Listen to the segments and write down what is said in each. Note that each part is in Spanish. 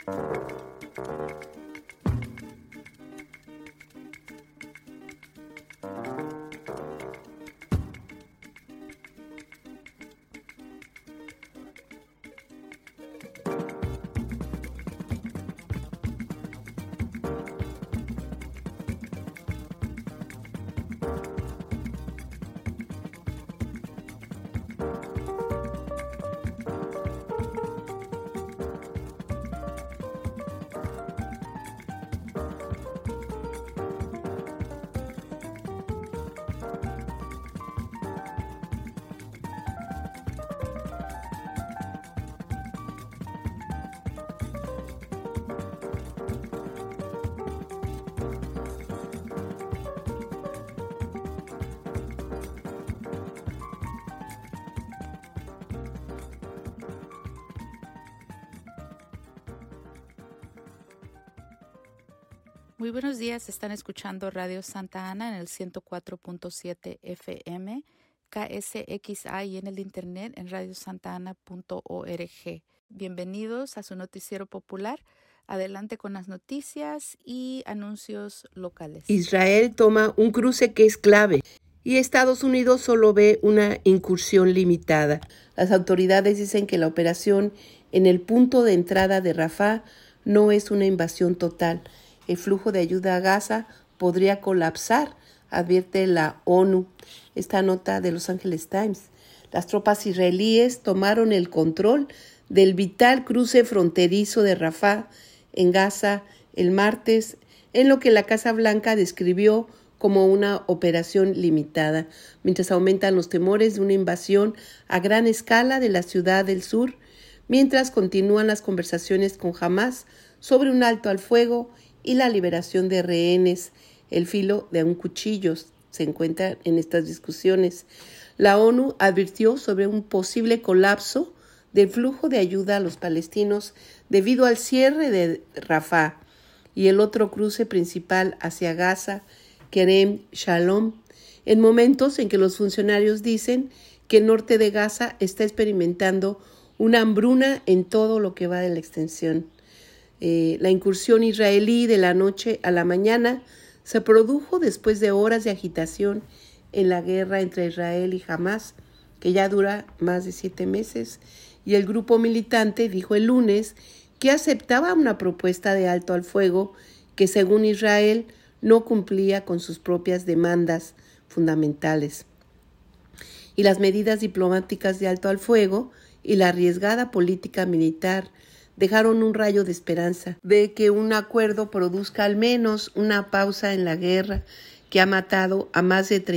Muy buenos días, están escuchando Radio Santa Ana en el 104.7 FM, KSXA y en el internet en radiosantana.org. Bienvenidos a su noticiero popular. Adelante con las noticias y anuncios locales. Israel toma un cruce que es clave y Estados Unidos solo ve una incursión limitada. Las autoridades dicen que la operación en el punto de entrada de Rafah no es una invasión total. El flujo de ayuda a Gaza podría colapsar, advierte la ONU. Esta nota de Los Angeles Times. Las tropas israelíes tomaron el control del vital cruce fronterizo de Rafah en Gaza el martes, en lo que la Casa Blanca describió como una operación limitada, mientras aumentan los temores de una invasión a gran escala de la ciudad del sur, mientras continúan las conversaciones con Hamás sobre un alto al fuego y la liberación de rehenes. El filo de un cuchillo se encuentra en estas discusiones. La ONU advirtió sobre un posible colapso del flujo de ayuda a los palestinos debido al cierre de Rafah y el otro cruce principal hacia Gaza, Kerem Shalom, en momentos en que los funcionarios dicen que el norte de Gaza está experimentando una hambruna en todo lo que va de la extensión. La incursión israelí de la noche a la mañana se produjo después de horas de agitación en la guerra entre Israel y Hamás, que ya dura más de 7 meses, y el grupo militante dijo el lunes que aceptaba una propuesta de alto al fuego que, según Israel, no cumplía con sus propias demandas fundamentales. Y las medidas diplomáticas de alto al fuego y la arriesgada política militar dejaron un rayo de esperanza de que un acuerdo produzca al menos una pausa en la guerra que ha matado a más de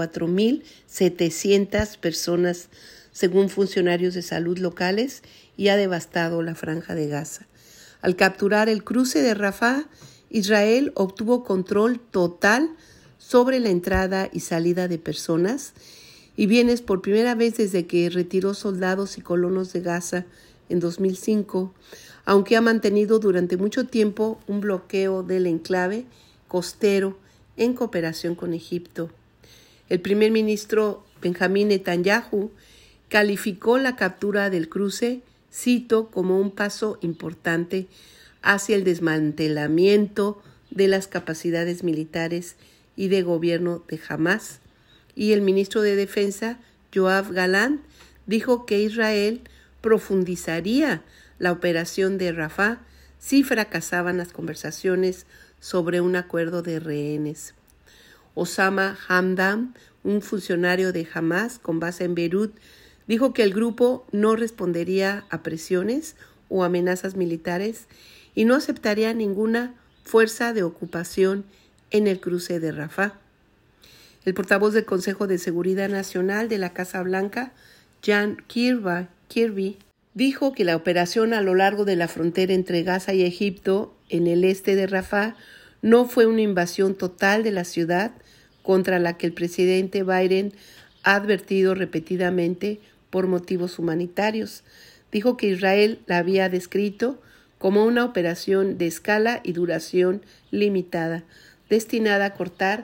34,700 personas, según funcionarios de salud locales, y ha devastado la franja de Gaza. Al capturar el cruce de Rafah, Israel obtuvo control total sobre la entrada y salida de personas y bienes por primera vez desde que retiró soldados y colonos de Gaza en 2005, aunque ha mantenido durante mucho tiempo un bloqueo del enclave costero en cooperación con Egipto. El primer ministro Benjamín Netanyahu calificó la captura del cruce, cito, como un paso importante hacia el desmantelamiento de las capacidades militares y de gobierno de Hamás, y el ministro de Defensa, Yoav Gallant, dijo que Israel profundizaría la operación de Rafah si fracasaban las conversaciones sobre un acuerdo de rehenes. Osama Hamdan, un funcionario de Hamás con base en Beirut, dijo que el grupo no respondería a presiones o amenazas militares y no aceptaría ninguna fuerza de ocupación en el cruce de Rafah. El portavoz del Consejo de Seguridad Nacional de la Casa Blanca, John Kirby, dijo que la operación a lo largo de la frontera entre Gaza y Egipto, en el este de Rafah, no fue una invasión total de la ciudad contra la que el presidente Biden ha advertido repetidamente por motivos humanitarios. Dijo que Israel la había descrito como una operación de escala y duración limitada, destinada a cortar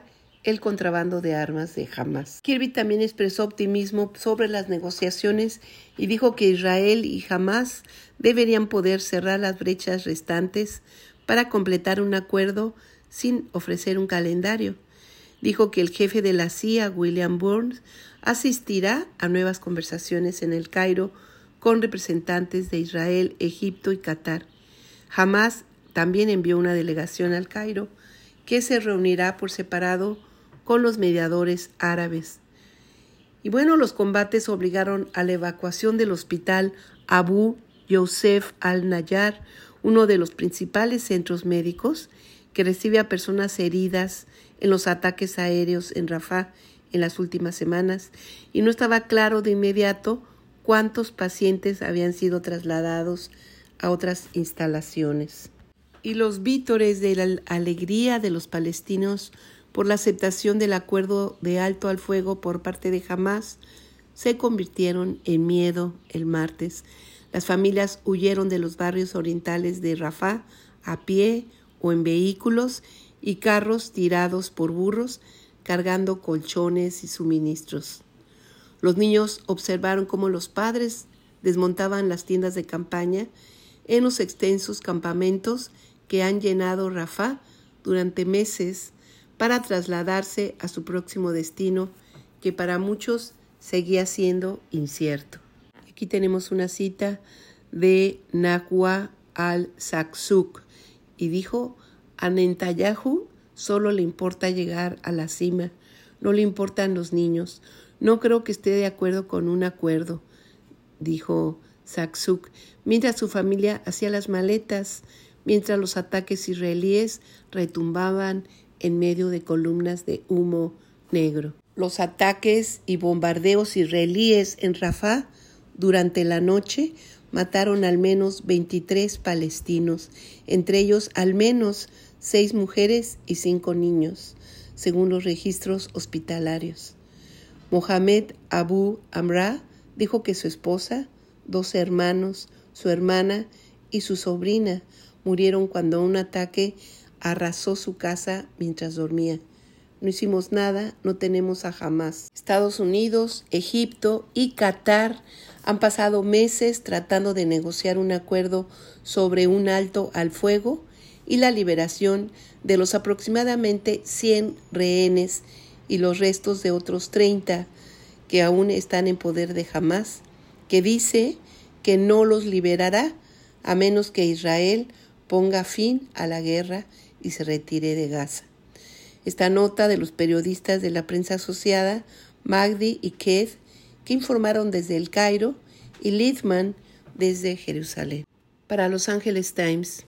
el contrabando de armas de Hamas. Kirby también expresó optimismo sobre las negociaciones y dijo que Israel y Hamas deberían poder cerrar las brechas restantes para completar un acuerdo sin ofrecer un calendario. Dijo que el jefe de la CIA, William Burns, asistirá a nuevas conversaciones en El Cairo con representantes de Israel, Egipto y Qatar. Hamas también envió una delegación al Cairo que se reunirá por separado con los mediadores árabes. Y bueno, los combates obligaron a la evacuación del hospital Abu Yosef al-Nayar, uno de los principales centros médicos que recibe a personas heridas en los ataques aéreos en Rafah en las últimas semanas, y no estaba claro de inmediato cuántos pacientes habían sido trasladados a otras instalaciones. Y los vítores de la alegría de los palestinos por la aceptación del acuerdo de alto al fuego por parte de Hamas se convirtieron en miedo el martes. Las familias huyeron de los barrios orientales de Rafah a pie o en vehículos y carros tirados por burros cargando colchones y suministros. Los niños observaron cómo los padres desmontaban las tiendas de campaña en los extensos campamentos que han llenado Rafah durante meses para trasladarse a su próximo destino, que para muchos seguía siendo incierto. Aquí tenemos una cita de Nahua al-Saksuk y dijo: a Netanyahu solo le importa llegar a la cima, no le importan los niños. No creo que esté de acuerdo con un acuerdo, dijo Saksuk, mientras su familia hacía las maletas, mientras los ataques israelíes retumbaban en medio de columnas de humo negro. Los ataques y bombardeos israelíes en Rafah durante la noche mataron al menos 23 palestinos, entre ellos al menos 6 mujeres y 5 niños, según los registros hospitalarios. Mohamed Abu Amra dijo que su esposa, 2 hermanos, su hermana y su sobrina murieron cuando un ataque arrasó su casa mientras dormía. No hicimos nada, no tenemos a Hamas. Estados Unidos, Egipto y Qatar han pasado meses tratando de negociar un acuerdo sobre un alto al fuego y la liberación de los aproximadamente 100 rehenes y los restos de otros 30 que aún están en poder de Hamas, que dice que no los liberará a menos que Israel ponga fin a la guerra y se retire de Gaza. Esta nota de los periodistas de la prensa asociada, Magdi y Keith, que informaron desde El Cairo, y Littman desde Jerusalén. Para Los Angeles Times.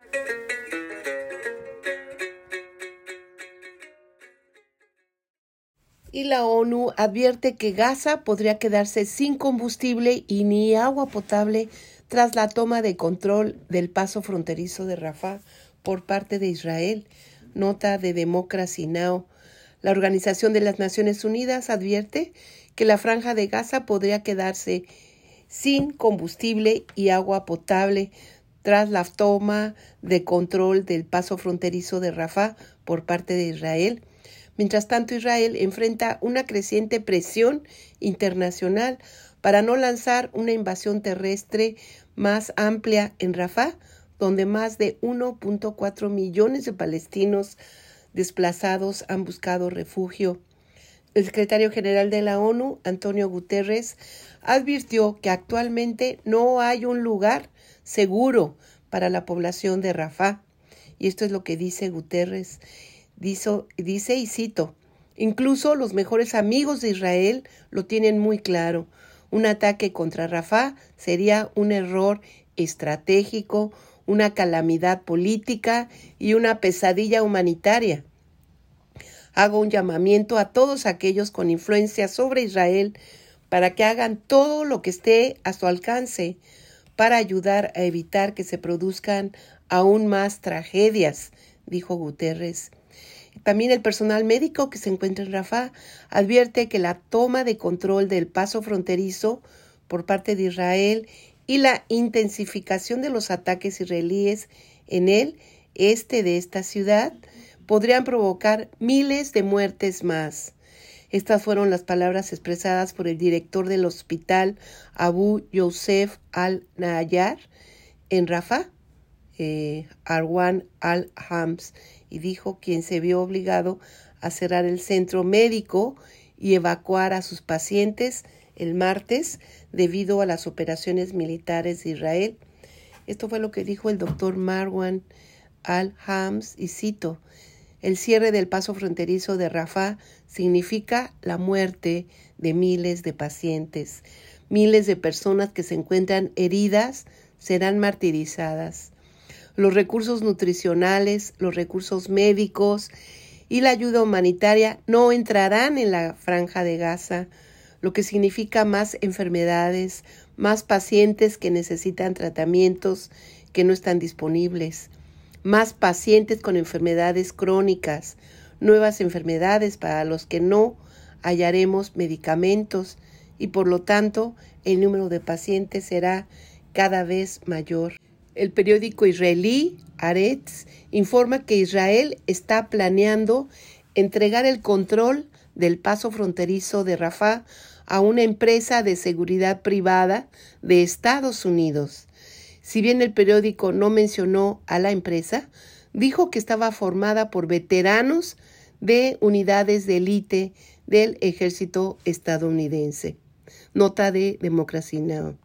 Y la ONU advierte que Gaza podría quedarse sin combustible y ni agua potable tras la toma de control del paso fronterizo de Rafah por parte de Israel. Nota de Democracy Now! La Organización de las Naciones Unidas advierte que la franja de Gaza podría quedarse sin combustible y agua potable tras la toma de control del paso fronterizo de Rafah por parte de Israel. Mientras tanto, Israel enfrenta una creciente presión internacional para no lanzar una invasión terrestre más amplia en Rafah, donde más de 1.4 millones de palestinos desplazados han buscado refugio. El secretario general de la ONU, Antonio Guterres, advirtió que actualmente no hay un lugar seguro para la población de Rafah. Y esto es lo que dice Guterres. Dice, y cito, incluso los mejores amigos de Israel lo tienen muy claro. Un ataque contra Rafah sería un error estratégico, una calamidad política y una pesadilla humanitaria. Hago un llamamiento a todos aquellos con influencia sobre Israel para que hagan todo lo que esté a su alcance para ayudar a evitar que se produzcan aún más tragedias, dijo Guterres. También el personal médico que se encuentra en Rafah advierte que la toma de control del paso fronterizo por parte de Israel y la intensificación de los ataques israelíes en el este de esta ciudad podrían provocar miles de muertes más. Estas fueron las palabras expresadas por el director del hospital Abu Yosef al-Nayar en Rafah, Arwan al-Hams, y dijo quien se vio obligado a cerrar el centro médico y evacuar a sus pacientes el martes debido a las operaciones militares de Israel. Esto fue lo que dijo el doctor Marwan al-Hams, y cito: el cierre del paso fronterizo de Rafah significa la muerte de miles de pacientes. Miles de personas que se encuentran heridas serán martirizadas. Los recursos nutricionales, los recursos médicos y la ayuda humanitaria no entrarán en la franja de Gaza, lo que significa más enfermedades, más pacientes que necesitan tratamientos que no están disponibles, más pacientes con enfermedades crónicas, nuevas enfermedades para los que no hallaremos medicamentos y por lo tanto el número de pacientes será cada vez mayor. El periódico israelí Haaretz informa que Israel está planeando entregar el control del paso fronterizo de Rafah a una empresa de seguridad privada de Estados Unidos. Si bien el periódico no mencionó a la empresa, dijo que estaba formada por veteranos de unidades de élite del ejército estadounidense. Nota de Democracy Now!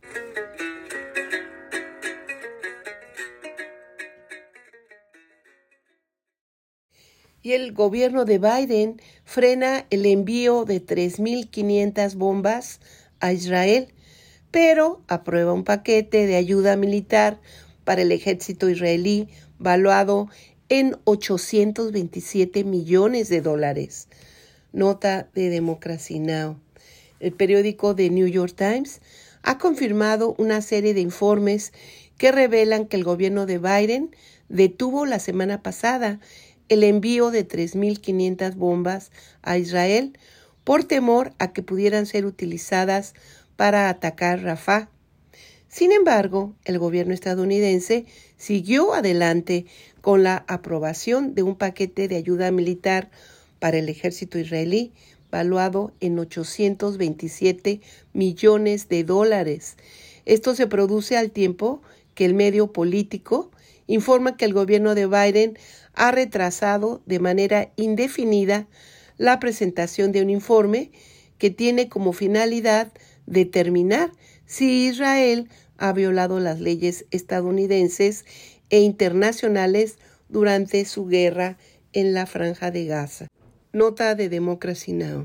Y el gobierno de Biden frena el envío de 3.500 bombas a Israel, pero aprueba un paquete de ayuda militar para el ejército israelí valuado en $827 millones. Nota de Democracy Now! El periódico The New York Times ha confirmado una serie de informes que revelan que el gobierno de Biden detuvo la semana pasada el envío de 3.500 bombas a Israel por temor a que pudieran ser utilizadas para atacar Rafah. Sin embargo, el gobierno estadounidense siguió adelante con la aprobación de un paquete de ayuda militar para el ejército israelí valuado en $827 millones. Esto se produce al tiempo que el medio político informa que el gobierno de Biden ha retrasado de manera indefinida la presentación de un informe que tiene como finalidad determinar si Israel ha violado las leyes estadounidenses e internacionales durante su guerra en la Franja de Gaza. Nota de Democracy Now!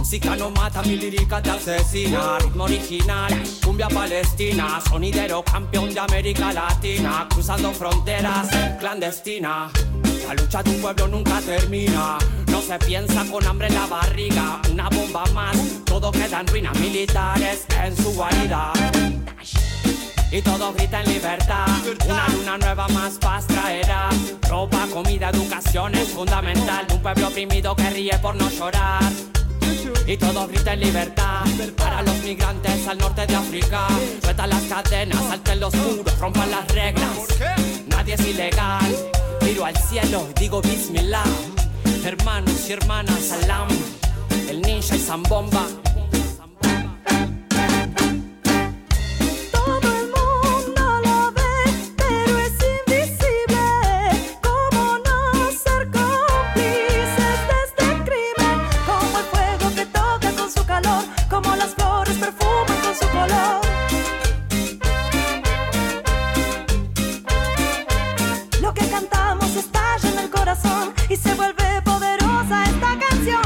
música no mata, mi lírica te asesina. Ritmo original, cumbia palestina. Sonidero campeón de América Latina. Cruzando fronteras, clandestina. La lucha de un pueblo nunca termina. No se piensa con hambre en la barriga. Una bomba más, todo queda en ruinas. Militares en su guarida. Y todos gritan libertad. Una luna nueva más paz traerá. Ropa, comida, educación es fundamental. Un pueblo oprimido que ríe por no llorar. Y todos gritan libertad. Para los migrantes al norte de África. Sueltan las cadenas, salten los muros, rompan las reglas. Nadie es ilegal. Miro al cielo y digo Bismillah. Hermanos y hermanas, salam. El ninja y Zambomba. Y se vuelve poderosa esta canción.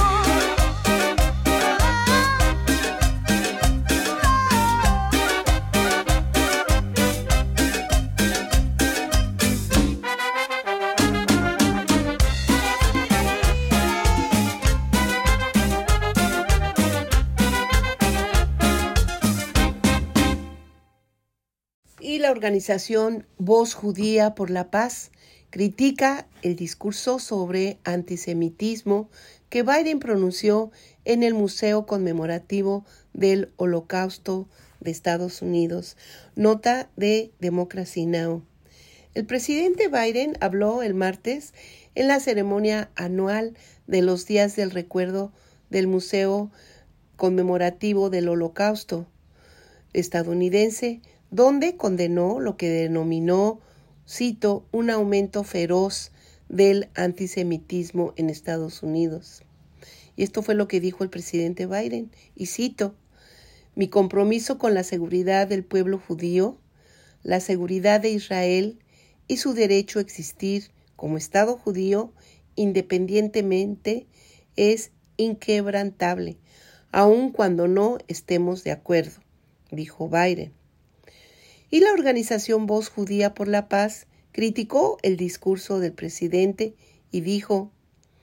Y la organización Voz Judía por la Paz critica el discurso sobre antisemitismo que Biden pronunció en el Museo Conmemorativo del Holocausto de Estados Unidos. Nota de Democracy Now! El presidente Biden habló el martes en la ceremonia anual de los Días del Recuerdo del Museo Conmemorativo del Holocausto estadounidense, donde condenó lo que denominó, cito, un aumento feroz del antisemitismo en Estados Unidos. Y esto fue lo que dijo el presidente Biden, y cito, mi compromiso con la seguridad del pueblo judío, la seguridad de Israel y su derecho a existir como Estado judío independientemente es inquebrantable, aun cuando no estemos de acuerdo, dijo Biden. Y la organización Voz Judía por la Paz criticó el discurso del presidente y dijo,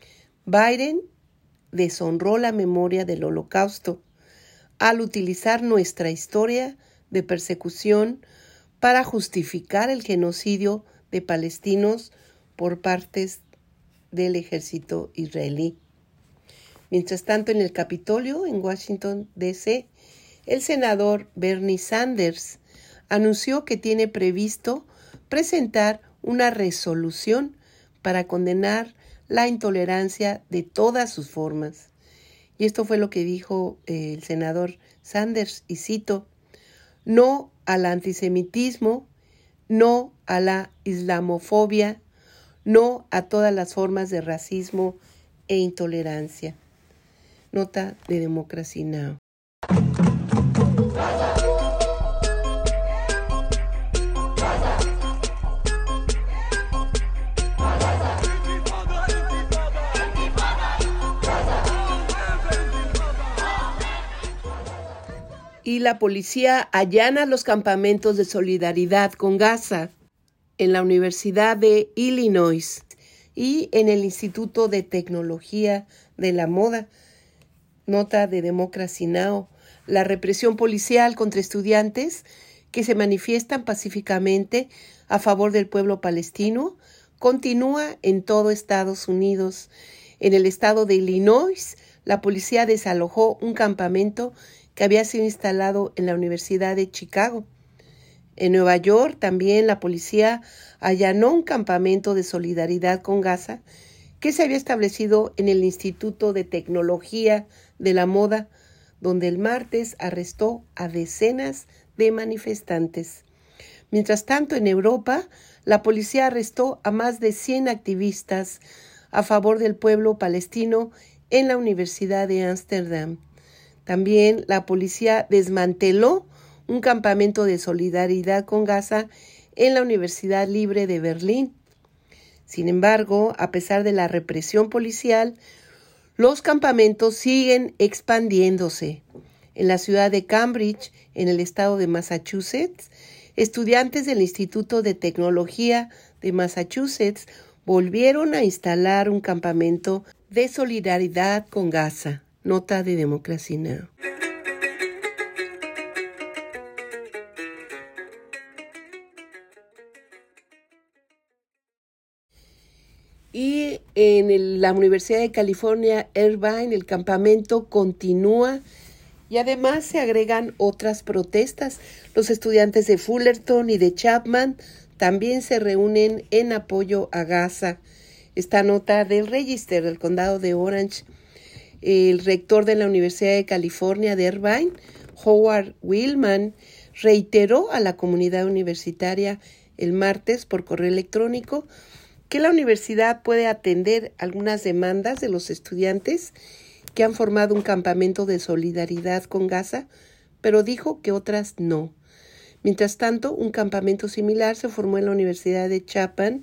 Biden deshonró la memoria del Holocausto al utilizar nuestra historia de persecución para justificar el genocidio de palestinos por partes del ejército israelí. Mientras tanto, en el Capitolio, en Washington, D.C., el senador Bernie Sanders anunció que tiene previsto presentar una resolución para condenar la intolerancia de todas sus formas. Y esto fue lo que dijo el senador Sanders, y cito, no al antisemitismo, no a la islamofobia, no a todas las formas de racismo e intolerancia. Nota de Democracy Now! Y la policía allana los campamentos de solidaridad con Gaza en la Universidad de Illinois y en el Instituto de Tecnología de la Moda. Nota de Democracy Now! La represión policial contra estudiantes que se manifiestan pacíficamente a favor del pueblo palestino continúa en todo Estados Unidos. En el estado de Illinois, la policía desalojó un campamento que había sido instalado en la Universidad de Chicago. En Nueva York también la policía allanó un campamento de solidaridad con Gaza que se había establecido en el Instituto de Tecnología de la Moda, donde el martes arrestó a decenas de manifestantes. Mientras tanto, en Europa, la policía arrestó a más de 100 activistas a favor del pueblo palestino en la Universidad de Ámsterdam. También la policía desmanteló un campamento de solidaridad con Gaza en la Universidad Libre de Berlín. Sin embargo, a pesar de la represión policial, Los campamentos siguen expandiéndose. En la ciudad de Cambridge, en el estado de Massachusetts, estudiantes del Instituto de Tecnología de Massachusetts volvieron a instalar un campamento de solidaridad con Gaza. Nota de Democracy Now! Y en la Universidad de California, Irvine, el campamento continúa y además se agregan otras protestas. Los estudiantes de Fullerton y de Chapman también se reúnen en apoyo a Gaza. Esta nota del Register del condado de Orange. El rector de la Universidad de California de Irvine, Howard Willman, reiteró a la comunidad universitaria el martes por correo electrónico que la universidad puede atender algunas demandas de los estudiantes que han formado un campamento de solidaridad con Gaza, pero dijo que otras no. Mientras tanto, un campamento similar se formó en la Universidad de Chapman,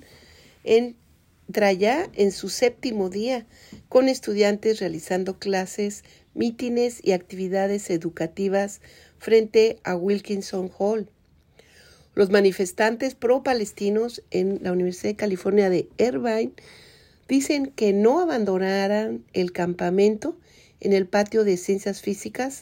entra ya en su 7º día, con estudiantes realizando clases, mítines y actividades educativas frente a Wilkinson Hall. Los manifestantes pro-palestinos en la Universidad de California de Irvine dicen que no abandonarán el campamento en el patio de ciencias físicas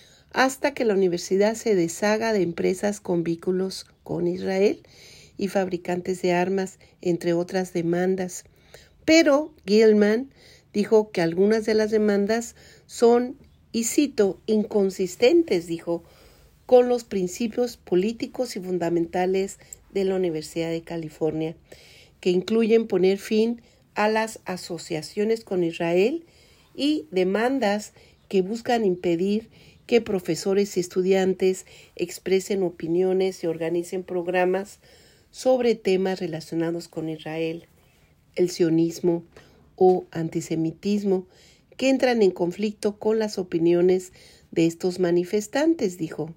hasta que la universidad se deshaga de empresas con vínculos con Israel y fabricantes de armas, entre otras demandas. Pero Gilman dijo que algunas de las demandas son, y cito, inconsistentes, dijo, con los principios políticos y fundamentales de la Universidad de California, que incluyen poner fin a las asociaciones con Israel y demandas que buscan impedir que profesores y estudiantes expresen opiniones y organicen programas sobre temas relacionados con Israel, el sionismo o antisemitismo, que entran en conflicto con las opiniones de estos manifestantes, dijo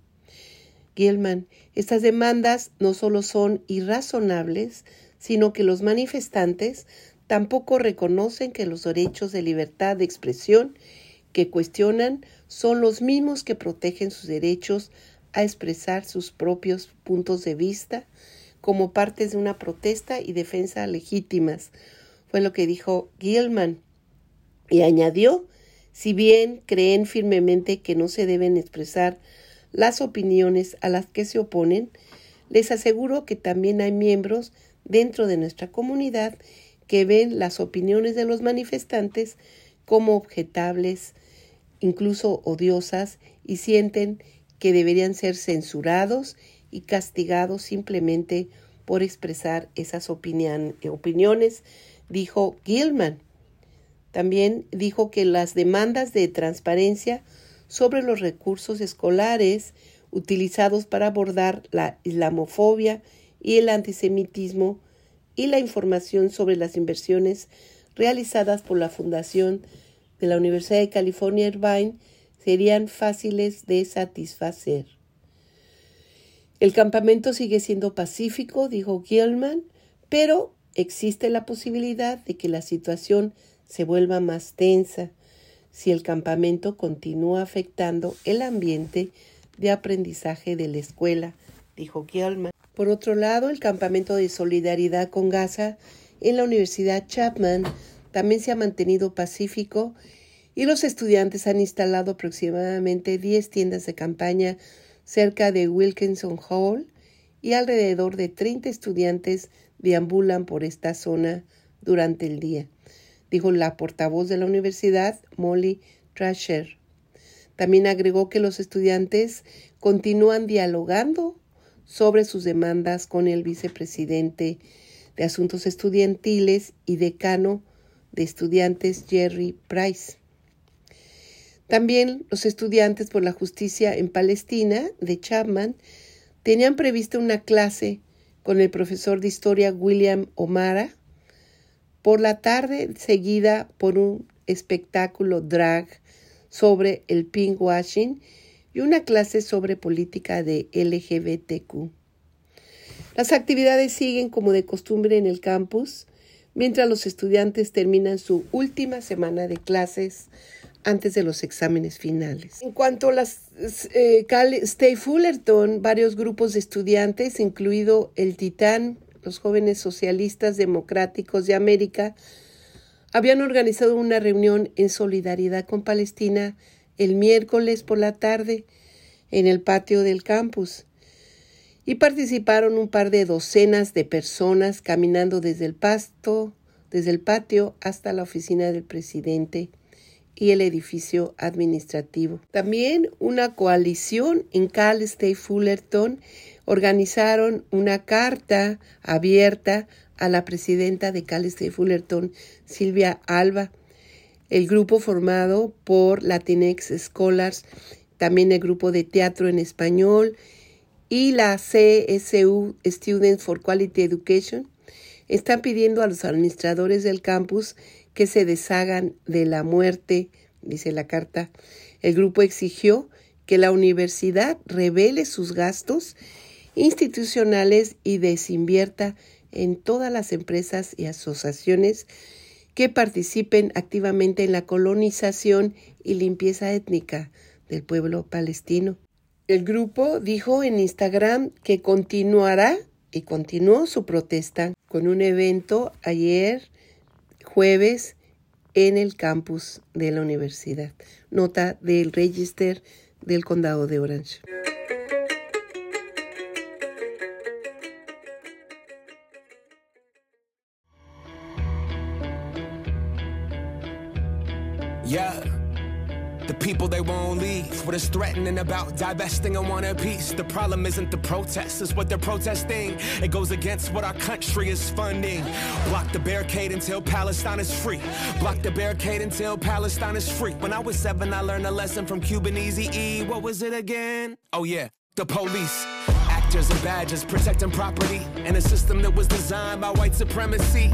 Gilman. Estas demandas no solo son irrazonables, sino que los manifestantes tampoco reconocen que los derechos de libertad de expresión que cuestionan son los mismos que protegen sus derechos a expresar sus propios puntos de vista como partes de una protesta y defensa legítimas, fue lo que dijo Gilman. Y añadió, si bien creen firmemente que no se deben expresar las opiniones a las que se oponen, les aseguro que también hay miembros dentro de nuestra comunidad que ven las opiniones de los manifestantes como objetables, incluso odiosas, y sienten que deberían ser censurados y castigados simplemente por expresar esas opiniones, dijo Gilman. También dijo que las demandas de transparencia sobre los recursos escolares utilizados para abordar la islamofobia y el antisemitismo y la información sobre las inversiones realizadas por la Fundación de la Universidad de California Irvine serían fáciles de satisfacer. El campamento sigue siendo pacífico, dijo Gilman, pero existe la posibilidad de que la situación se vuelva más tensa si el campamento continúa afectando el ambiente de aprendizaje de la escuela, dijo Gilman. Por otro lado, el campamento de solidaridad con Gaza en la Universidad Chapman también se ha mantenido pacífico y los estudiantes han instalado aproximadamente 10 tiendas de campaña cerca de Wilkinson Hall y alrededor de 30 estudiantes deambulan por esta zona durante el día, dijo la portavoz de la universidad, Molly Trasher. También agregó que los estudiantes continúan dialogando sobre sus demandas con el vicepresidente de Asuntos Estudiantiles y decano de estudiantes Jerry Price. También los estudiantes por la justicia en Palestina de Chapman tenían prevista una clase con el profesor de historia William O'Mara por la tarde, seguida por un espectáculo drag sobre el pinkwashing y una clase sobre política de LGBTQ. Las actividades siguen como de costumbre en el campus, mientras los estudiantes terminan su última semana de clases antes de los exámenes finales. En cuanto a las Cal State Fullerton, varios grupos de estudiantes, incluido el Titán, los Jóvenes Socialistas Democráticos de América, habían organizado una reunión en solidaridad con Palestina el miércoles por la tarde en el patio del campus y participaron un par de docenas de personas caminando desde el patio hasta la oficina del presidente y el edificio administrativo. También una coalición en Cal State Fullerton organizaron una carta abierta a la presidenta de Cal State Fullerton, Silvia Alba, el grupo formado por Latinx Scholars, también el grupo de teatro en español y la CSU Students for Quality Education, están pidiendo a los administradores del campus que se deshagan de la muerte, dice la carta. El grupo exigió que la universidad revele sus gastos institucionales y desinvierta en todas las empresas y asociaciones que participen activamente en la colonización y limpieza étnica del pueblo palestino. El grupo dijo en Instagram que continuará y continuó su protesta con un evento ayer jueves en el campus de la universidad. Nota del Register del Condado de Orange. Yeah, the people, they won't leave. What is threatening about divesting and want a piece? The problem isn't the protests, it's what they're protesting. It goes against what our country is funding. Block the barricade until Palestine is free. Block the barricade until Palestine is free. When I was 7, I learned a lesson from Cuban Eazy-E. What was it again? Oh yeah, the police. Actors and badges protecting property in a system that was designed by white supremacy.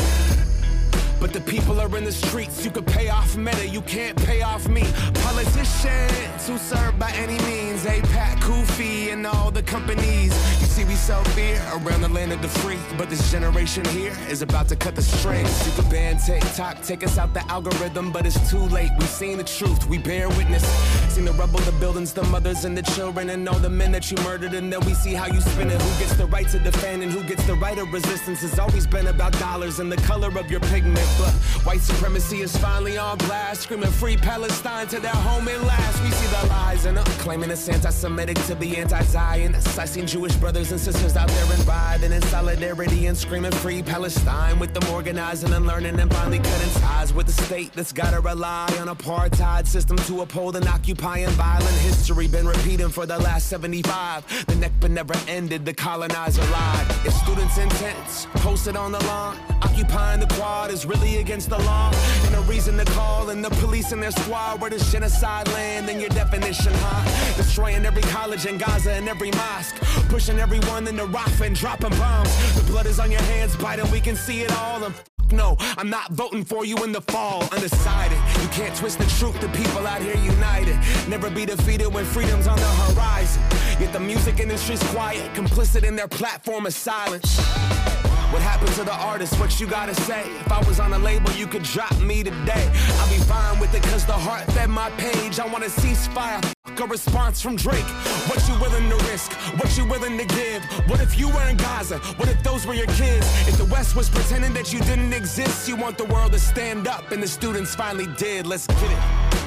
But the people are in the streets. You could pay off Meta, you can't pay off me. Politicians who serve by any means, APAC, Kufi, and all the companies. You see, we sell fear around the land of the free, but this generation here is about to cut the strings. You could ban TikTok, take us out the algorithm, but it's too late. We've seen the truth, we bear witness. Seen the rubble, the buildings, the mothers and the children, and all the men that you murdered, and then we see how you spin it. Who gets the right to defend and who gets the right of resistance? It's always been about dollars and the color of your pigment. But white supremacy is finally on blast, screaming free Palestine to their home at last. We see the lies and claiming it's anti-Semitic to be anti-Zionist. I seen Jewish brothers and sisters out there and riding in solidarity and screaming free Palestine, with them organizing and learning and finally cutting ties with the state that's gotta rely on apartheid system to uphold an occupying violent history. Been repeating for the last 75. The Nakba never ended, the colonizer lied. If students' intents posted on the lawn, occupying the quad is really against the law, and a reason to call in the police and their squad. Where does genocide land in your definition, huh? Destroying every college in Gaza and every mosque, pushing everyone into Rafah and dropping bombs. The blood is on your hands, Biden, we can see it all. And no, I'm not voting for you in the fall. Undecided, you can't twist the truth. The people out here united, never be defeated when freedom's on the horizon. Yet the music industry's quiet, complicit in their platform of silence. What happened to the artist? What you gotta say? If I was on a label, you could drop me today. I'll be fine with it, cause the heart fed my page. I want a ceasefire, a response from Drake. What you willing to risk? What you willing to give? What if you were in Gaza? What if those were your kids? If the West was pretending that you didn't exist, you want the world to stand up, and the students finally did. Let's get it.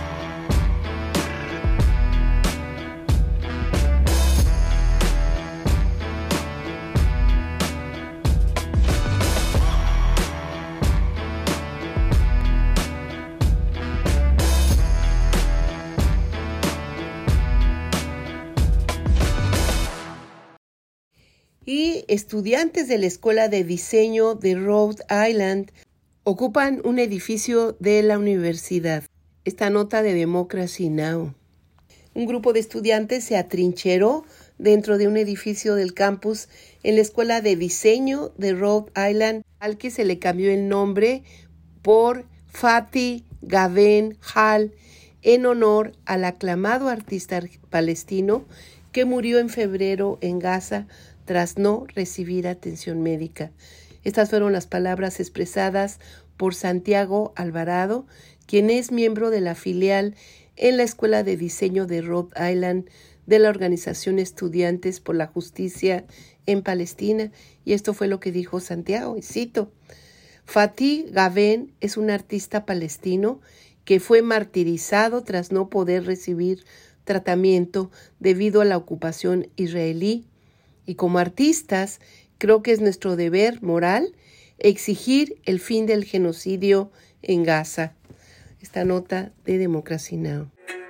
Y estudiantes de la Escuela de Diseño de Rhode Island ocupan un edificio de la universidad. Esta nota de Democracy Now! Un grupo de estudiantes se atrincheró dentro de un edificio del campus en la Escuela de Diseño de Rhode Island, al que se le cambió el nombre por Fatih Gaven Hall, en honor al aclamado artista palestino que murió en febrero en Gaza tras no recibir atención médica. Estas fueron las palabras expresadas por Santiago Alvarado, quien es miembro de la filial en la Escuela de Diseño de Rhode Island de la organización Estudiantes por la Justicia en Palestina. Y esto fue lo que dijo Santiago, y cito: Fatih Gaven es un artista palestino que fue martirizado tras no poder recibir tratamiento debido a la ocupación israelí. Y como artistas, creo que es nuestro deber moral exigir el fin del genocidio en Gaza. Esta nota de Democracy Now!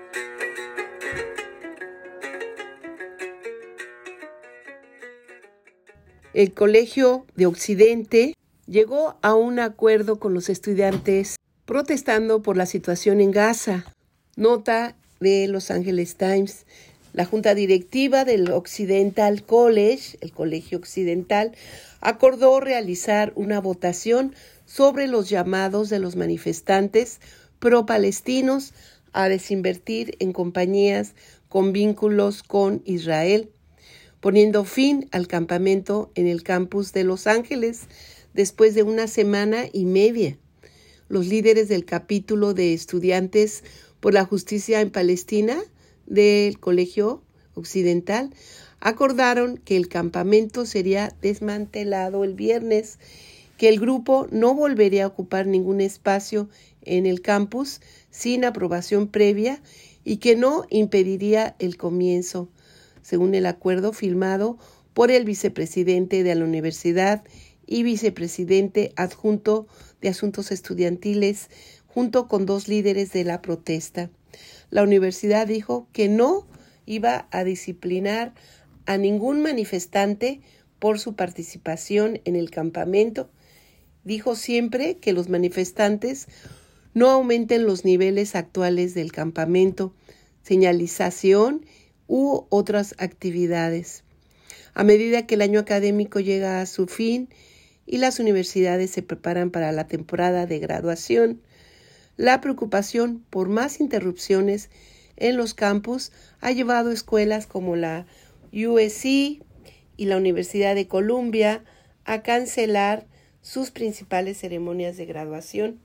El Colegio de Occidente llegó a un acuerdo con los estudiantes protestando por la situación en Gaza. Nota de Los Angeles Times. La Junta Directiva del Occidental College, el Colegio Occidental, acordó realizar una votación sobre los llamados de los manifestantes pro-palestinos a desinvertir en compañías con vínculos con Israel, poniendo fin al campamento en el campus de Los Ángeles después de una semana y media. Los líderes del capítulo de Estudiantes por la Justicia en Palestina del Colegio Occidental acordaron que el campamento sería desmantelado el viernes, que el grupo no volvería a ocupar ningún espacio en el campus sin aprobación previa y que no impediría el comienzo, según el acuerdo firmado por el vicepresidente de la universidad y vicepresidente adjunto de Asuntos Estudiantiles, junto con 2 líderes de la protesta. La universidad dijo que no iba a disciplinar a ningún manifestante por su participación en el campamento. Dijo siempre que los manifestantes no aumenten los niveles actuales del campamento, señalización u otras actividades. A medida que el año académico llega a su fin y las universidades se preparan para la temporada de graduación, la preocupación por más interrupciones en los campus ha llevado a escuelas como la USC y la Universidad de Columbia a cancelar sus principales ceremonias de graduación.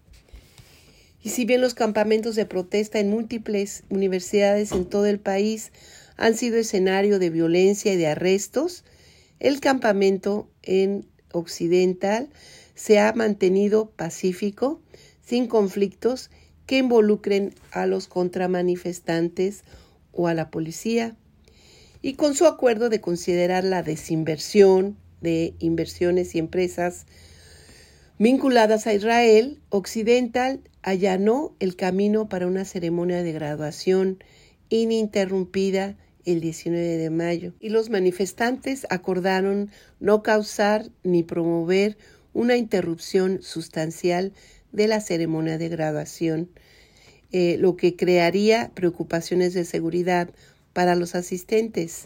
Y si bien los campamentos de protesta en múltiples universidades en todo el país han sido escenario de violencia y de arrestos, el campamento en Occidental se ha mantenido pacífico, sin conflictos que involucren a los contramanifestantes o a la policía. Y con su acuerdo de considerar la desinversión de inversiones y empresas vinculadas a Israel, Occidental allanó el camino para una ceremonia de graduación ininterrumpida el 19 de mayo. Y los manifestantes acordaron no causar ni promover una interrupción sustancial de la ceremonia de graduación, lo que crearía preocupaciones de seguridad para los asistentes.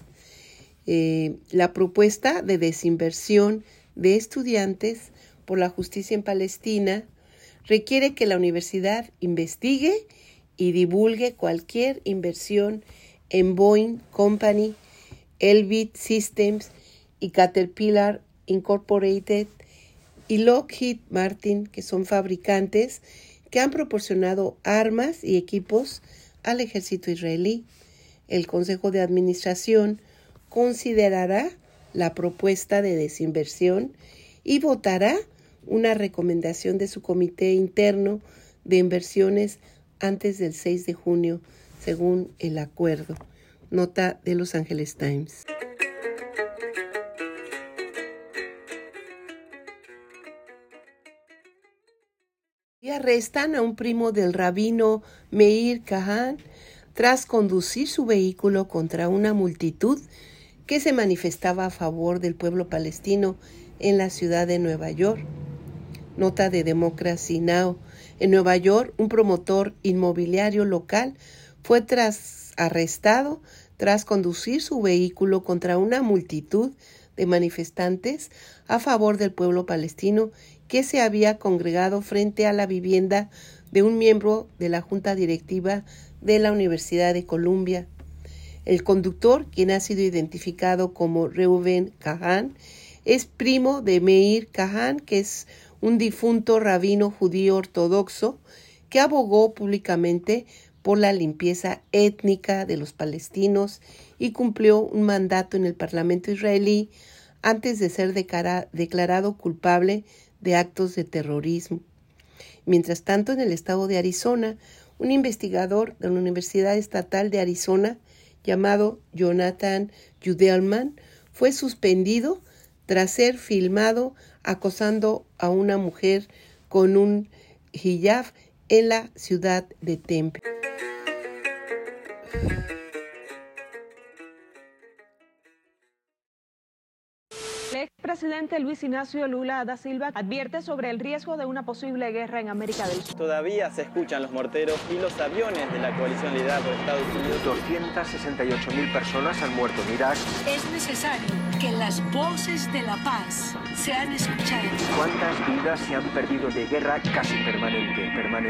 La propuesta de desinversión de estudiantes por la justicia en Palestina requiere que la universidad investigue y divulgue cualquier inversión en Boeing Company, Elbit Systems y Caterpillar Incorporated y Lockheed Martin, que son fabricantes que han proporcionado armas y equipos al ejército israelí. El Consejo de Administración considerará la propuesta de desinversión y votará una recomendación de su comité interno de inversiones antes del 6 de junio, según el acuerdo. Nota de Los Angeles Times. Y arrestan a un primo del rabino Meir Kahane tras conducir su vehículo contra una multitud que se manifestaba a favor del pueblo palestino en la ciudad de Nueva York. Nota de Democracy Now! En Nueva York, un promotor inmobiliario local fue arrestado tras conducir su vehículo contra una multitud de manifestantes a favor del pueblo palestino que se había congregado frente a la vivienda de un miembro de la Junta Directiva de la Universidad de Columbia. El conductor, quien ha sido identificado como Reuven Kahane, Es primo de Meir Kahane, que es un difunto rabino judío ortodoxo que abogó públicamente por la limpieza étnica de los palestinos y cumplió un mandato en el Parlamento israelí antes de ser declarado culpable de actos de terrorismo. Mientras tanto, en el estado de Arizona, un investigador de la Universidad Estatal de Arizona llamado Jonathan Judelman fue suspendido tras ser filmado acosando a una mujer con un hijab en la ciudad de Tempe. El expresidente Luis Ignacio Lula da Silva advierte sobre el riesgo de una posible guerra en América del Sur. Todavía se escuchan los morteros y los aviones de la coalición liderada por Estados Unidos. 268.000 personas han muerto en Irak. Es necesario que las voces de la paz sean escuchadas. ¿Cuántas vidas se han perdido de guerra casi permanente?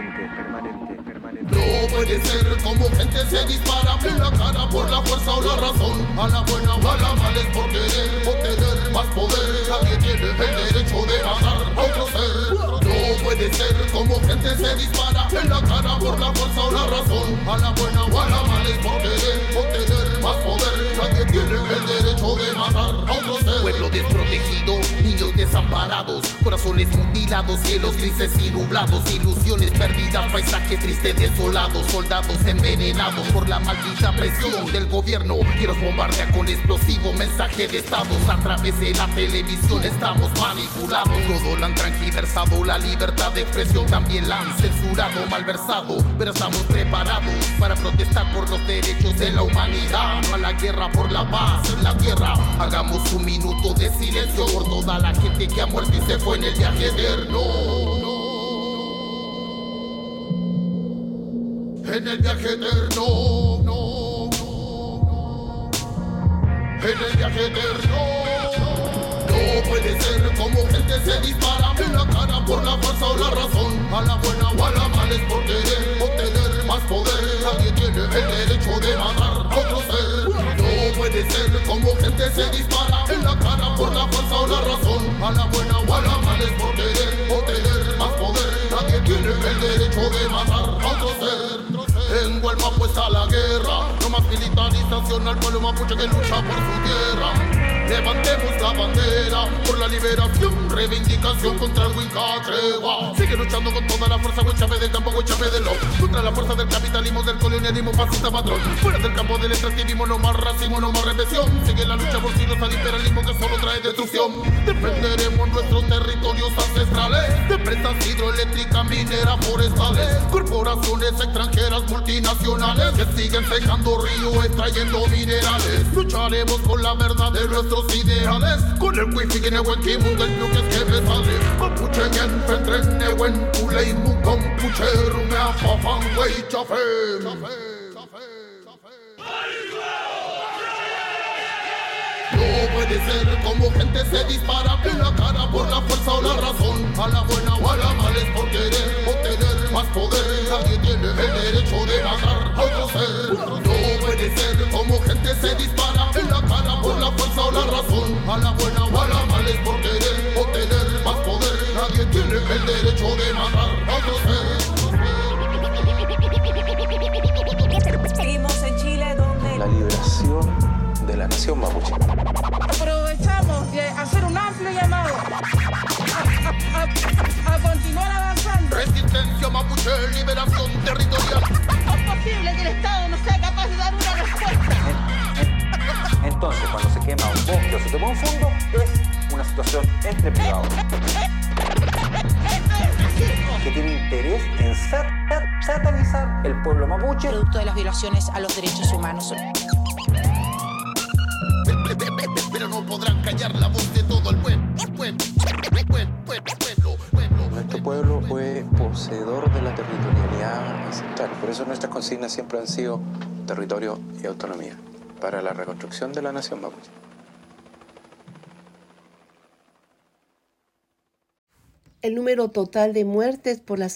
No puede ser como gente se dispara en la cara por la fuerza o la razón. A la buena o a la mala es por querer obtener más poder. Nadie tiene el derecho de matar a otro ser. No puede ser como gente se dispara en la cara por la fuerza o la razón. A la buena o a la mala es por querer obtener más poder. Nadie tiene el derecho de matar a otro ser. Pueblo desprotegido, niños desamparados, corazones mutilados, cielos grises y nublados, ilusiones perdidas, paisaje triste desolado, soldados envenenados por la maldita presión del gobierno que nos bombardea con explosivo mensaje de estados. A través de la televisión estamos manipulados, todo lo han transgiversado, la libertad de expresión también la han censurado, malversado, pero estamos preparados para protestar por los derechos de la humanidad, no a la guerra, por la paz en la tierra. Hagamos un minuto de silencio por toda la gente que ha muerto y se fue en el viaje eterno. En el viaje eterno, en el viaje eterno. No puede ser como gente se dispara en la cara por la fuerza o la razón. A la buena o a la mala es por querer obtener más poder. Nadie tiene el derecho de matar a otro ser. No puede ser como gente se dispara en la cara por la fuerza o la razón. A la buena o a la mala es por querer obtener más poder. Nadie tiene el derecho de matar a otro ser. En Gualma puesta la guerra, no más militarización al pueblo mapuche que lucha por su tierra. Levantemos la bandera por la liberación, reivindicación contra el Winca tregua. Sigue luchando con toda la fuerza, Huichape del campo, Huichape del lo. Contra la fuerza del capitalismo, del colonialismo, fascista patrón. Fuera del campo del extractivismo, no más racismo, no más represión. Sigue la lucha por siglos al imperialismo que solo trae destrucción. Defenderemos nuestros territorios ancestrales, de empresas hidroeléctricas, mineras, forestales, corporaciones extranjeras, multinacionales que siguen secando ríos, extrayendo minerales. Lucharemos con la verdad de nuestros ideales, con el wifi que neuen kimun del nuque que me sale. Mapuche nyen fentren neuen kulei mu compuche rumea fafan wey chafe. No puede ser como gente se dispara en la cara por la fuerza o la razón. A la buena o a la mala es por querer obtener más poder. Nadie tiene el derecho de matar a otro ser. No puede ser como gente se dispara en la cara por la fuerza o la razón. A la buena o a la mala es por querer obtener más poder. Nadie tiene el derecho de matar a otro ser. Seguimos en Chile, donde la liberación de la nación mapuche. Aprovechamos de hacer un amplio llamado a continuar avanzando. Resistencia mapuche, liberación territorial. No es posible que el Estado no sea capaz de dar una respuesta. Entonces, cuando se quema un bosque o se toma un fondo, es una situación entre privados. Que tiene interés en satanizar el pueblo mapuche. Producto de las violaciones a los derechos humanos. Pero no podrán callar la voz de todo el pueblo. Nuestro pueblo fue poseedor de la territorialidad ancestral. Por eso nuestras consignas siempre han sido territorio y autonomía para la reconstrucción de la nación mapuche. El número total de muertes por las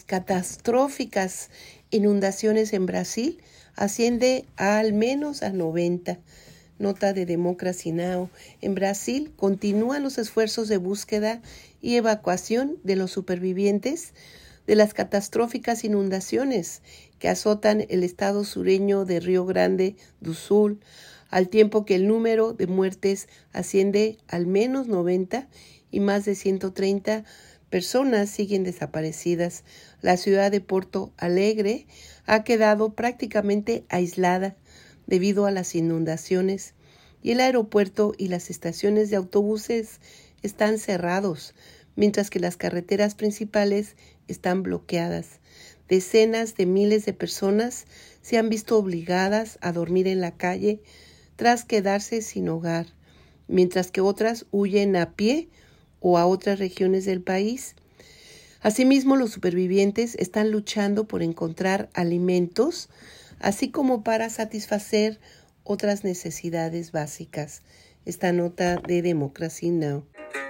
catastróficas inundaciones en Brasil asciende a al menos a 90. Nota de Democracy Now! En Brasil continúan los esfuerzos de búsqueda y evacuación de los supervivientes de las catastróficas inundaciones que azotan el estado sureño de Río Grande do Sul, al tiempo que el número de muertes asciende al menos 90 y más de 130 personas siguen desaparecidas. La ciudad de Porto Alegre ha quedado prácticamente aislada debido a las inundaciones y el aeropuerto y las estaciones de autobuses están cerrados, mientras que las carreteras principales están bloqueadas. Decenas de miles de personas se han visto obligadas a dormir en la calle tras quedarse sin hogar, mientras que otras huyen a pie o a otras regiones del país. Asimismo, los supervivientes están luchando por encontrar alimentos, así como para satisfacer otras necesidades básicas. Esta nota de Democracy Now!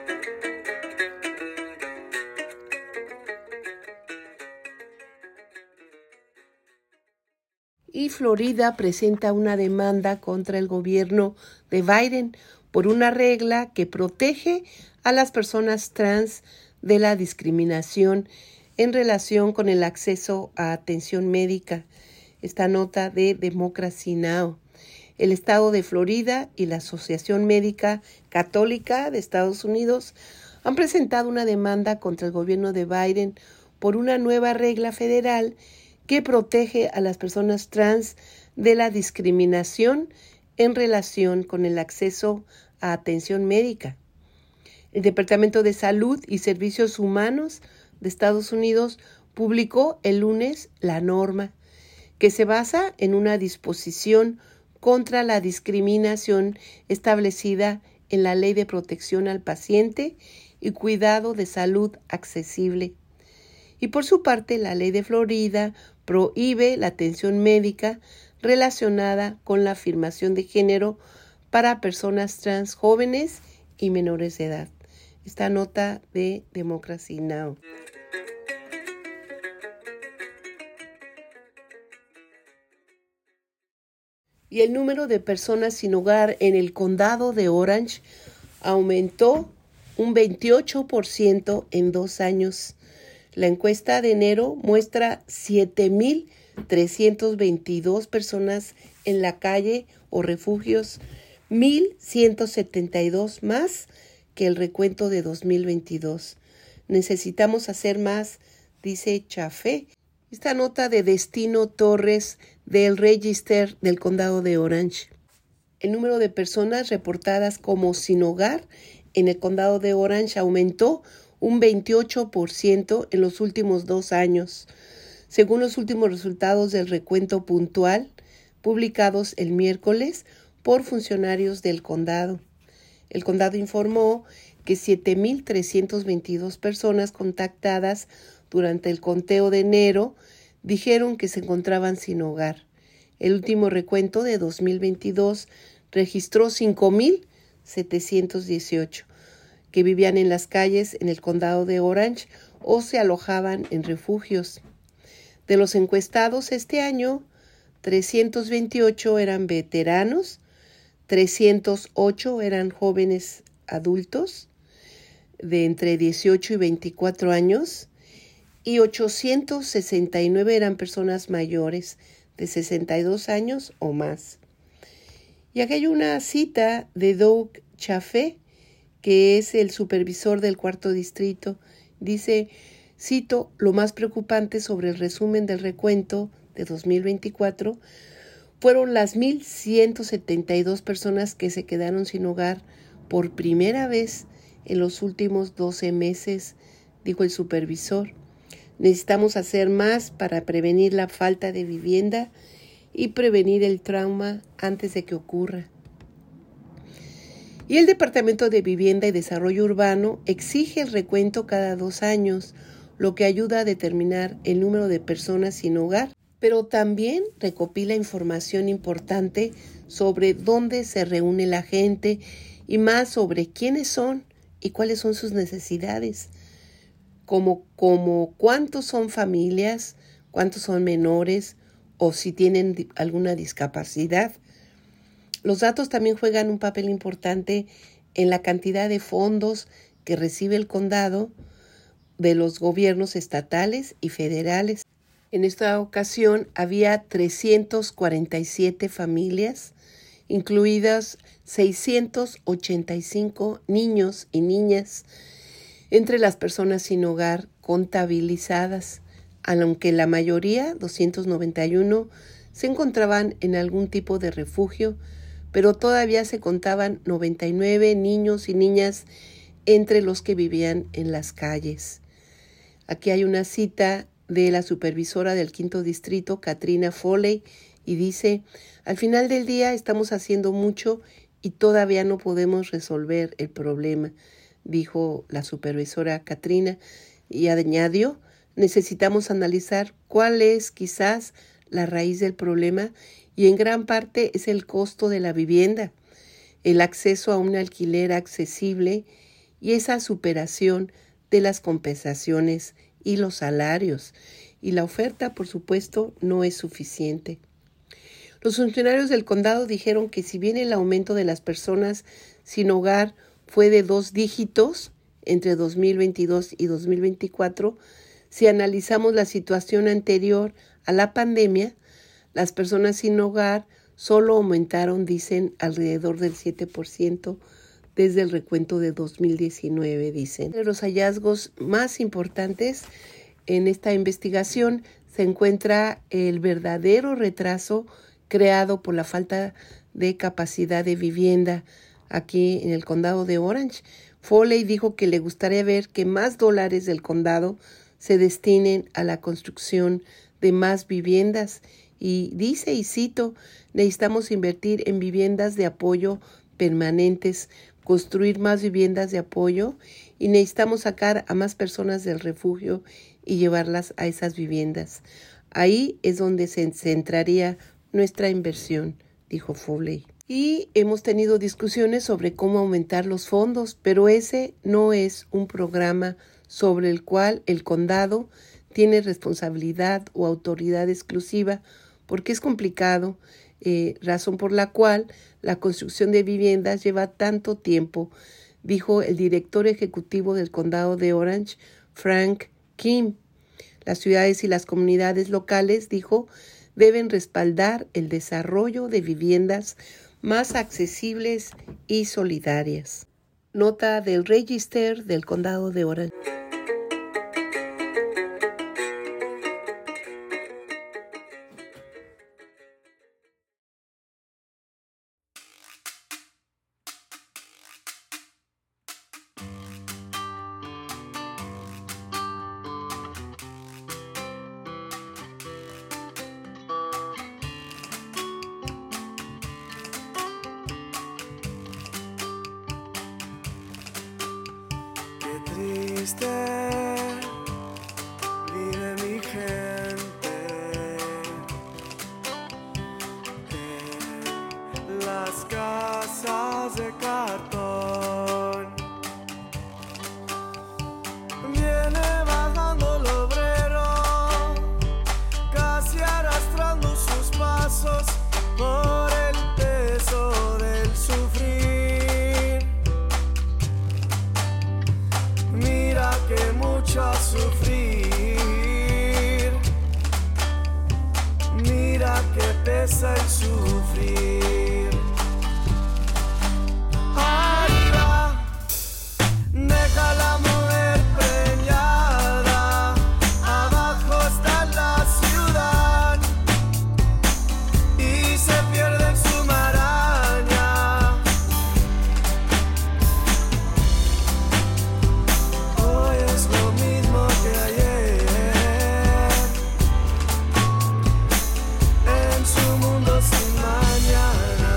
Y Florida presenta una demanda contra el gobierno de Biden por una regla que protege a las personas trans de la discriminación en relación con el acceso a atención médica. Esta nota de Democracy Now! El estado de Florida y la Asociación Médica Católica de Estados Unidos han presentado una demanda contra el gobierno de Biden por una nueva regla federal que protege a las personas trans de la discriminación en relación con el acceso a atención médica. El Departamento de Salud y Servicios Humanos de Estados Unidos publicó el lunes la norma, que se basa en una disposición contra la discriminación establecida en la Ley de Protección al Paciente y Cuidado de Salud Accesible. Y por su parte, la Ley de Florida prohíbe la atención médica relacionada con la afirmación de género para personas trans jóvenes y menores de edad. Esta nota de Democracy Now! Y el número de personas sin hogar en el condado de Orange aumentó un 28% en 2 años. La encuesta de enero muestra 7,322 personas en la calle o refugios, 1,172 más que el recuento de 2022. Necesitamos hacer más, dice Chafé. Esta nota de Destino Torres del Register del condado de Orange. El número de personas reportadas como sin hogar en el condado de Orange aumentó un 28% en los últimos 2 años, según los últimos resultados del recuento puntual publicados el miércoles por funcionarios del condado. El condado informó que 7,322 personas contactadas durante el conteo de enero dijeron que se encontraban sin hogar. El último recuento de 2022 registró 5,718 que vivían en las calles en el condado de Orange o se alojaban en refugios. De los encuestados este año, 328 eran veteranos, 308 eran jóvenes adultos de entre 18 y 24 años y 869 eran personas mayores de 62 años o más. Y aquí hay una cita de Doug Chafé, que es el supervisor del 4º distrito. Dice, cito, lo más preocupante sobre el resumen del recuento de 2024 fueron las 1,172 personas que se quedaron sin hogar por primera vez en los últimos 12 meses, dijo el supervisor. Necesitamos hacer más para prevenir la falta de vivienda y prevenir el trauma antes de que ocurra. Y el Departamento de Vivienda y Desarrollo Urbano exige el recuento cada 2 años, lo que ayuda a determinar el número de personas sin hogar, pero también recopila información importante sobre dónde se reúne la gente y más sobre quiénes son y cuáles son sus necesidades, como cuántos son familias, cuántos son menores o si tienen alguna discapacidad. Los datos también juegan un papel importante en la cantidad de fondos que recibe el condado de los gobiernos estatales y federales. En esta ocasión había 347 familias, incluidas 685 niños y niñas entre las personas sin hogar contabilizadas, aunque la mayoría, 291, se encontraban en algún tipo de refugio, pero todavía se contaban 99 niños y niñas entre los que vivían en las calles. Aquí hay una cita de la supervisora del 5º distrito, Katrina Foley, y dice: al final del día estamos haciendo mucho y todavía no podemos resolver el problema, dijo la supervisora Katrina, y añadió: necesitamos analizar cuál es quizás la raíz del problema, y en gran parte es el costo de la vivienda, el acceso a un alquiler accesible y esa superación de las compensaciones y los salarios, y la oferta, por supuesto, no es suficiente. Los funcionarios del condado dijeron que si bien el aumento de las personas sin hogar fue de 2 dígitos entre 2022 y 2024, si analizamos la situación anterior a la pandemia, las personas sin hogar solo aumentaron, dicen, alrededor del 7% desde el recuento de 2019, dicen. Entre los hallazgos más importantes en esta investigación se encuentra el verdadero retraso creado por la falta de capacidad de vivienda aquí en el condado de Orange. Foley dijo que le gustaría ver que más dólares del condado se destinen a la construcción de más viviendas, y dice, y cito: necesitamos invertir en viviendas de apoyo permanentes, construir más viviendas de apoyo, y necesitamos sacar a más personas del refugio y llevarlas a esas viviendas. Ahí es donde se centraría nuestra inversión, dijo Foley. Y hemos tenido discusiones sobre cómo aumentar los fondos, pero ese no es un programa sobre el cual el condado tiene responsabilidad o autoridad exclusiva, porque es complicado, razón por la cual la construcción de viviendas lleva tanto tiempo, dijo el director ejecutivo del condado de Orange, Frank Kim. Las ciudades y las comunidades locales, dijo, deben respaldar el desarrollo de viviendas más accesibles y solidarias. Nota del Register del condado de Orange. Triste vive mi gente en las casas de cartón. Viene bajando el obrero, casi arrastrando sus pasos por el peso del sufrir. Mira que mucho a sufrir, mira que pesa el sufrir. Arriba, deja la mujer preñada, abajo está la ciudad y se pierde en su maraña. Hoy es lo mismo que ayer, en su mundo sin mañana.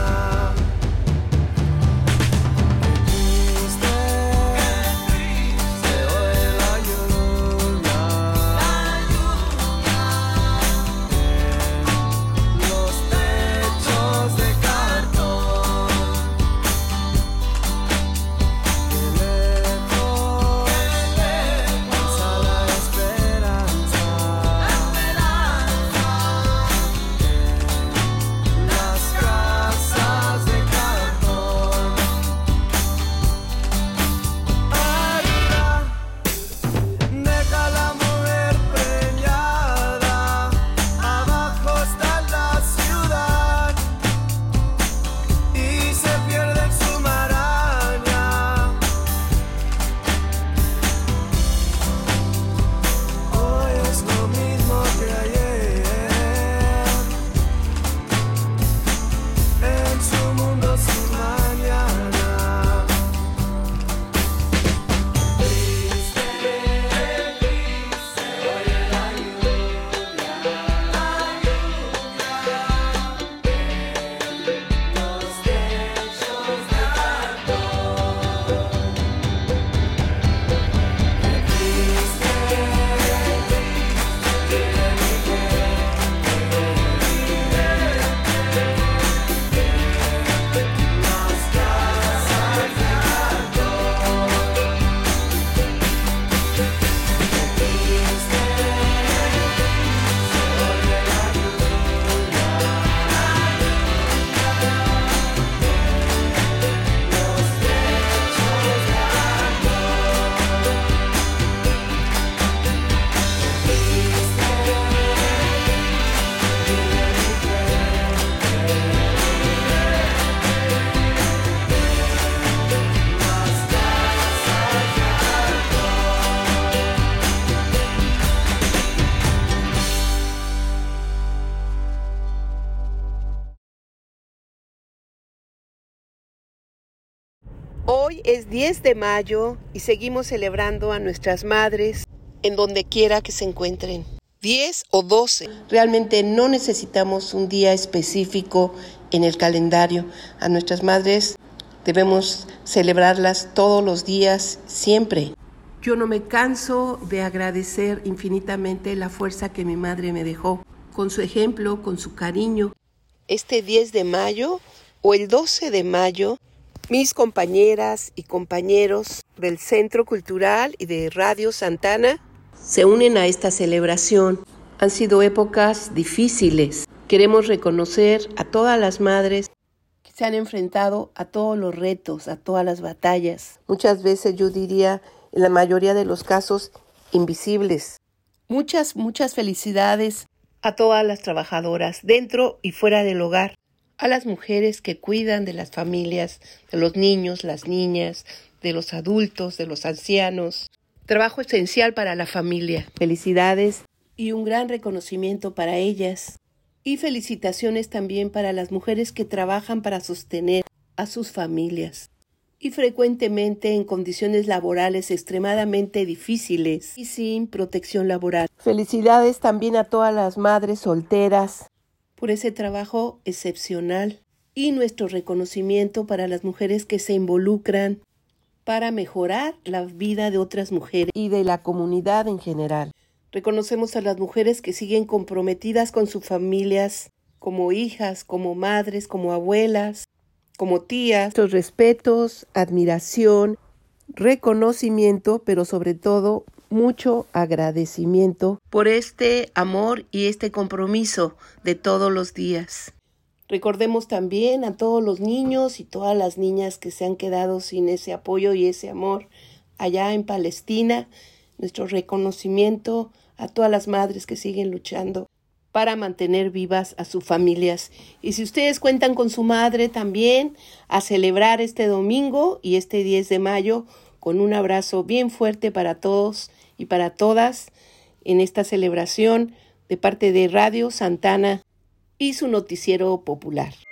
Hoy es 10 de mayo y seguimos celebrando a nuestras madres en donde quiera que se encuentren. 10 o 12. Realmente no necesitamos un día específico en el calendario. A nuestras madres debemos celebrarlas todos los días, siempre. Yo no me canso de agradecer infinitamente la fuerza que mi madre me dejó, con su ejemplo, con su cariño. Este 10 de mayo o el 12 de mayo, mis compañeras y compañeros del Centro Cultural y de Radio Santana se unen a esta celebración. Han sido épocas difíciles. Queremos reconocer a todas las madres que se han enfrentado a todos los retos, a todas las batallas. Muchas veces yo diría, en la mayoría de los casos, invisibles. Muchas felicidades a todas las trabajadoras, dentro y fuera del hogar. A las mujeres que cuidan de las familias, de los niños, las niñas, de los adultos, de los ancianos. Trabajo esencial para la familia. Felicidades y un gran reconocimiento para ellas. Y felicitaciones también para las mujeres que trabajan para sostener a sus familias. Y frecuentemente en condiciones laborales extremadamente difíciles y sin protección laboral. Felicidades también a todas las madres solteras por ese trabajo excepcional y nuestro reconocimiento para las mujeres que se involucran para mejorar la vida de otras mujeres y de la comunidad en general. Reconocemos a las mujeres que siguen comprometidas con sus familias, como hijas, como madres, como abuelas, como tías. Nuestros respetos, admiración, reconocimiento, pero sobre todo mucho agradecimiento por este amor y este compromiso de todos los días. Recordemos también a todos los niños y todas las niñas que se han quedado sin ese apoyo y ese amor allá en Palestina. Nuestro reconocimiento a todas las madres que siguen luchando para mantener vivas a sus familias. Y si ustedes cuentan con su madre también, a celebrar este domingo y este 10 de mayo con un abrazo bien fuerte para todos y para todas en esta celebración de parte de Radio Santana y su noticiero popular.